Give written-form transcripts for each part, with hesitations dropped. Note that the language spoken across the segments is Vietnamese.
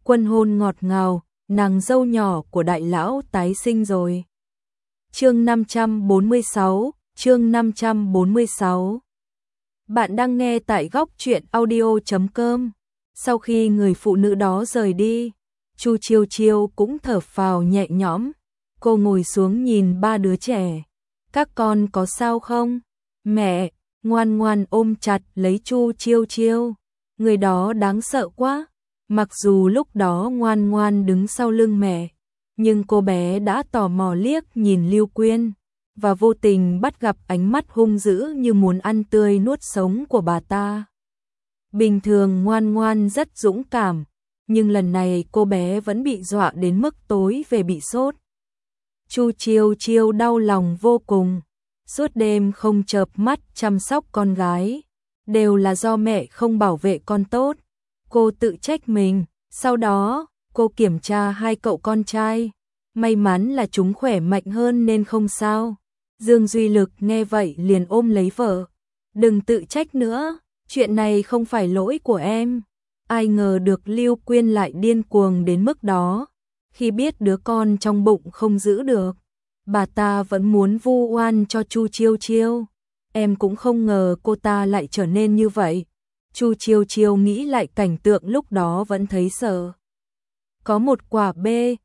Quân hôn ngọt ngào, nàng dâu nhỏ của đại lão tái sinh rồi. Chương 546. Bạn đang nghe tại góc truyện audio.com. Sau khi người phụ nữ đó rời đi, Chu Chiêu Chiêu cũng thở phào nhẹ nhõm. Cô ngồi xuống nhìn ba đứa trẻ. Các con có sao không? Mẹ, ngoan ngoan ôm chặt lấy Chu Chiêu Chiêu. Người đó đáng sợ quá. Mặc dù lúc đó ngoan ngoan đứng sau lưng mẹ, nhưng cô bé đã tò mò liếc nhìn Lưu Quyên và vô tình bắt gặp ánh mắt hung dữ như muốn ăn tươi nuốt sống của bà ta. Bình thường ngoan ngoan rất dũng cảm, nhưng lần này cô bé vẫn bị dọa đến mức tối về bị sốt. Chu Chiêu Chiêu đau lòng vô cùng, suốt đêm không chợp mắt chăm sóc con gái, đều là do mẹ không bảo vệ con tốt. Cô tự trách mình, sau đó cô kiểm tra hai cậu con trai, may mắn là chúng khỏe mạnh hơn nên không sao. Dương Duy Lực nghe vậy liền ôm lấy vợ, đừng tự trách nữa, chuyện này không phải lỗi của em. Ai ngờ được Lưu Quyên lại điên cuồng đến mức đó, khi biết đứa con trong bụng không giữ được, bà ta vẫn muốn vu oan cho Chu Chiêu Chiêu. Em cũng không ngờ cô ta lại trở nên như vậy. Chu Chiêu Chiêu nghĩ lại cảnh tượng lúc đó vẫn thấy sợ. Có một quả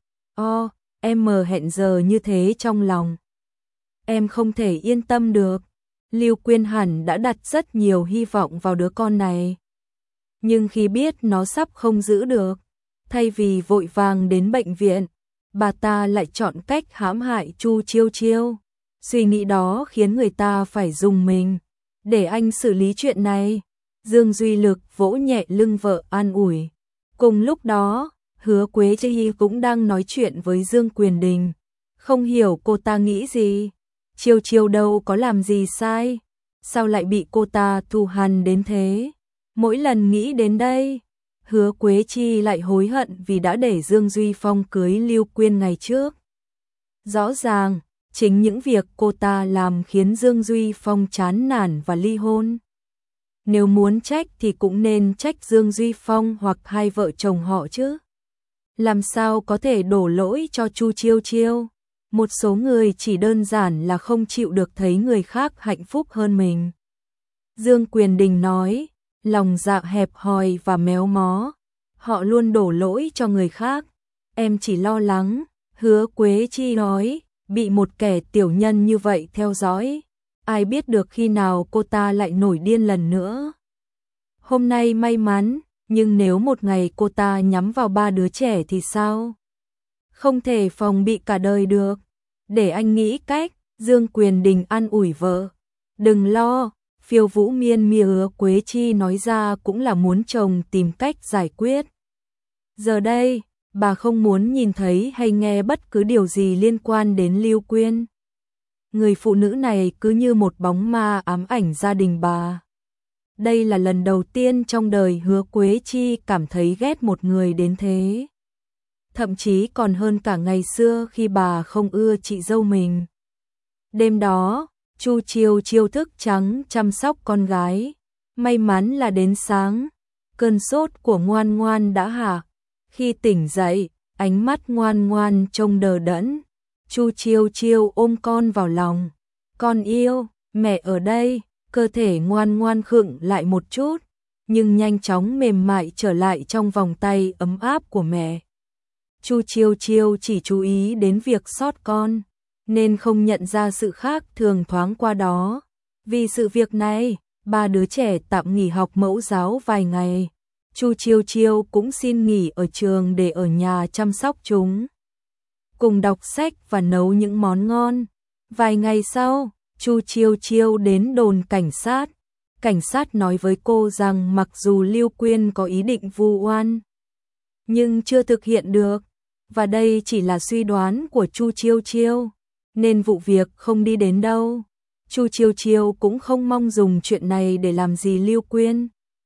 em hẹn giờ như thế trong lòng. Em không thể yên tâm được. Lưu Quyên hẳn đã đặt rất nhiều hy vọng vào đứa con này. Nhưng khi biết nó sắp không giữ được, thay vì vội vàng đến bệnh viện, bà ta lại chọn cách hãm hại Chu Chiêu Chiêu. Suy nghĩ đó khiến người ta phải dùng mình. Để anh xử lý chuyện này. Dương Duy Lực vỗ nhẹ lưng vợ an ủi. Cùng lúc đó, Hứa Quế Chi cũng đang nói chuyện với Dương Quyền Đình. Không hiểu cô ta nghĩ gì. Chiêu Chiêu đâu có làm gì sai. Sao lại bị cô ta thù hằn đến thế? Mỗi lần nghĩ đến đây, Hứa Quế Chi lại hối hận vì đã để Dương Duy Phong cưới Lưu Quyên ngày trước. Rõ ràng, chính những việc cô ta làm khiến Dương Duy Phong chán nản và ly hôn. Nếu muốn trách thì cũng nên trách Dương Duy Phong hoặc hai vợ chồng họ chứ. Làm sao có thể đổ lỗi cho Chu Chiêu Chiêu? Một số người chỉ đơn giản là không chịu được thấy người khác hạnh phúc hơn mình. Dương Quyền Đình nói, lòng dạ hẹp hòi và méo mó. Họ luôn đổ lỗi cho người khác. Em chỉ lo lắng, Hứa Quế Chi nói, bị một kẻ tiểu nhân như vậy theo dõi. Ai biết được khi nào cô ta lại nổi điên lần nữa. Hôm nay may mắn, nhưng nếu một ngày cô ta nhắm vào ba đứa trẻ thì sao? Không thể phòng bị cả đời được. Để anh nghĩ cách. Dương Quyền Đình an ủi vợ. Đừng lo, Phiêu Vũ Miên Hứa Quế Chi nói ra cũng là muốn chồng tìm cách giải quyết. Giờ đây, bà không muốn nhìn thấy hay nghe bất cứ điều gì liên quan đến Lưu Quyên. Người phụ nữ này cứ như một bóng ma ám ảnh gia đình bà. Đây là lần đầu tiên trong đời Hứa Quế Chi cảm thấy ghét một người đến thế. Thậm chí còn hơn cả ngày xưa khi bà không ưa chị dâu mình. Đêm đó, Chu Chiêu Chiêu thức trắng chăm sóc con gái. May mắn là đến sáng, cơn sốt của ngoan ngoan đã hạ. Khi tỉnh dậy, ánh mắt ngoan ngoan trông đờ đẫn. Chu Chiêu Chiêu ôm con vào lòng. Con yêu, mẹ ở đây. Cơ thể ngoan ngoan khựng lại một chút, nhưng nhanh chóng mềm mại trở lại trong vòng tay ấm áp của mẹ. Chu Chiêu Chiêu chỉ chú ý đến việc sót con, nên không nhận ra sự khác thường thoáng qua đó. Vì sự việc này, ba đứa trẻ tạm nghỉ học mẫu giáo vài ngày. Chu Chiêu Chiêu cũng xin nghỉ ở trường để ở nhà chăm sóc chúng. Cùng đọc sách và nấu những món ngon. Vài ngày sau, Chu Chiêu Chiêu đến đồn cảnh sát. Cảnh sát nói với cô rằng mặc dù Lưu Quyên có ý định vu oan, nhưng chưa thực hiện được. Và đây chỉ là suy đoán của Chu Chiêu Chiêu, nên vụ việc không đi đến đâu. Chu Chiêu Chiêu cũng không mong dùng chuyện này để làm gì Lưu Quyên.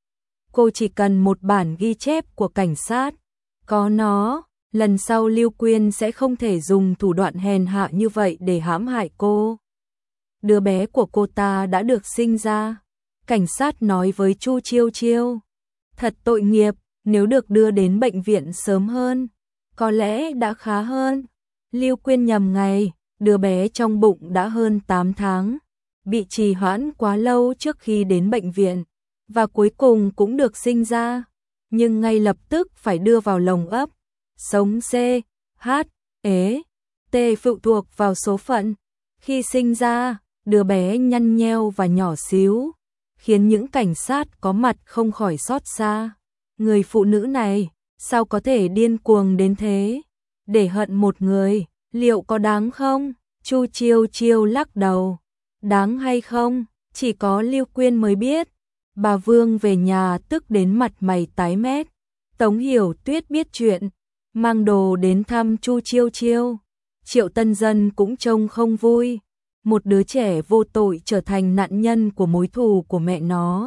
Cô chỉ cần một bản ghi chép của cảnh sát. Có nó, lần sau Lưu Quyên sẽ không thể dùng thủ đoạn hèn hạ như vậy để hãm hại cô. Đứa bé của cô ta đã được sinh ra. Cảnh sát nói với Chu Chiêu Chiêu. Thật tội nghiệp, Nếu được đưa đến bệnh viện sớm hơn, có lẽ đã khá hơn. Lưu Quyên nhầm ngày, đứa bé trong bụng đã hơn 8 tháng, bị trì hoãn quá lâu trước khi đến bệnh viện, và cuối cùng cũng được sinh ra, nhưng ngay lập tức phải đưa vào lồng ấp. Sống C, H, ế, T phụ thuộc vào số phận. Khi sinh ra, đứa bé nhăn nheo và nhỏ xíu, khiến những cảnh sát có mặt không khỏi xót xa. Người phụ nữ này, sao có thể điên cuồng đến thế? Để hận một người, liệu có đáng không? Chu Chiêu Chiêu lắc đầu. Đáng hay không, chỉ có Lưu Quyên mới biết. Bà Vương về nhà tức đến mặt mày tái mét. Tống Hiểu Tuyết biết chuyện, mang đồ đến thăm Chu Chiêu Chiêu. Triệu Tân Dân cũng trông không vui. Một đứa trẻ vô tội trở thành nạn nhân của mối thù của mẹ nó.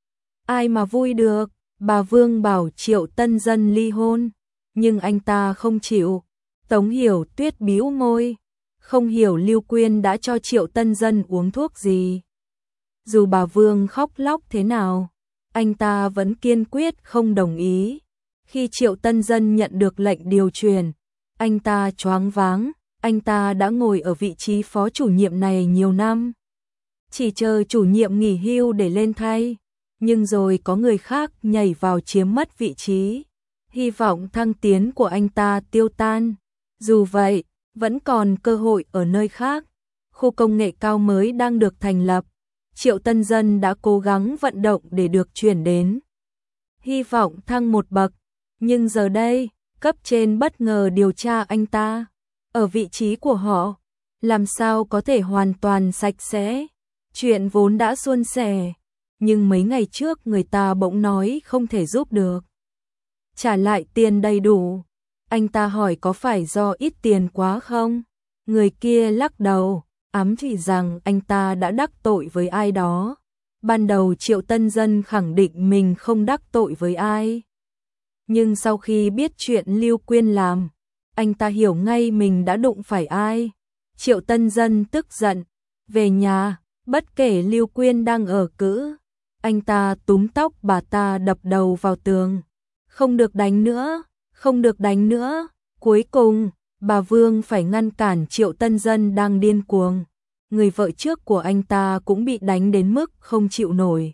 Ai mà vui được? Bà Vương bảo Triệu Tân Dân ly hôn, nhưng anh ta không chịu. Tống Hiểu Tuyết bĩu môi, không hiểu Lưu Quyên đã cho Triệu Tân Dân uống thuốc gì. Dù bà Vương khóc lóc thế nào, anh ta vẫn kiên quyết không đồng ý. Khi Triệu Tân Dân nhận được lệnh điều chuyển, anh ta choáng váng, anh ta đã ngồi ở vị trí phó chủ nhiệm này nhiều năm. Chỉ chờ chủ nhiệm nghỉ hưu để lên thay, nhưng rồi có người khác nhảy vào chiếm mất vị trí. Hy vọng thăng tiến của anh ta tiêu tan. Dù vậy, vẫn còn cơ hội ở nơi khác. Khu công nghệ cao mới đang được thành lập. Triệu Tân Dân đã cố gắng vận động để được chuyển đến. Hy vọng thăng một bậc, nhưng giờ đây, cấp trên bất ngờ điều tra anh ta. Ở vị trí của họ, làm sao có thể hoàn toàn sạch sẽ? Chuyện vốn đã suôn sẻ, nhưng mấy ngày trước người ta bỗng nói không thể giúp được. Trả lại tiền đầy đủ. Anh ta hỏi có phải do ít tiền quá không? Người kia lắc đầu, ám chỉ rằng anh ta đã đắc tội với ai đó. Ban đầu Triệu Tân Dân khẳng định mình không đắc tội với ai. Nhưng sau khi biết chuyện Lưu Quyên làm, anh ta hiểu ngay mình đã đụng phải ai. Triệu Tân Dân tức giận, về nhà, bất kể Lưu Quyên đang ở cữ, anh ta túm tóc bà ta đập đầu vào tường. Không được đánh nữa, không được đánh nữa. Cuối cùng, bà Vương phải ngăn cản Triệu Tân Dân đang điên cuồng. Người vợ trước của anh ta cũng bị đánh đến mức không chịu nổi.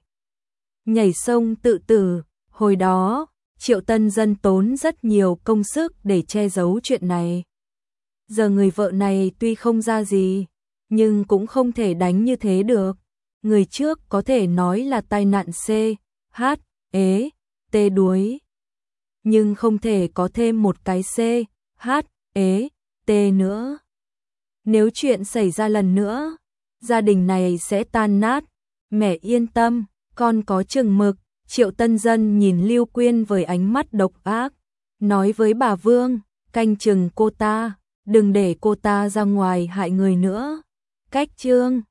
Nhảy sông tự tử, hồi đó, Triệu Tân Dân tốn rất nhiều công sức để che giấu chuyện này. Giờ người vợ này tuy không ra gì, nhưng cũng không thể đánh như thế được. Người trước có thể nói là tai nạn C, H, ế, T đuối. Nhưng không thể có thêm một cái C, H, ế, T nữa. Nếu chuyện xảy ra lần nữa, gia đình này sẽ tan nát. Mẹ yên tâm, con có chừng mực. Triệu Tân Dân nhìn Lưu Quyên với ánh mắt độc ác, nói với bà Vương, canh chừng cô ta, đừng để cô ta ra ngoài hại người nữa. Cách chương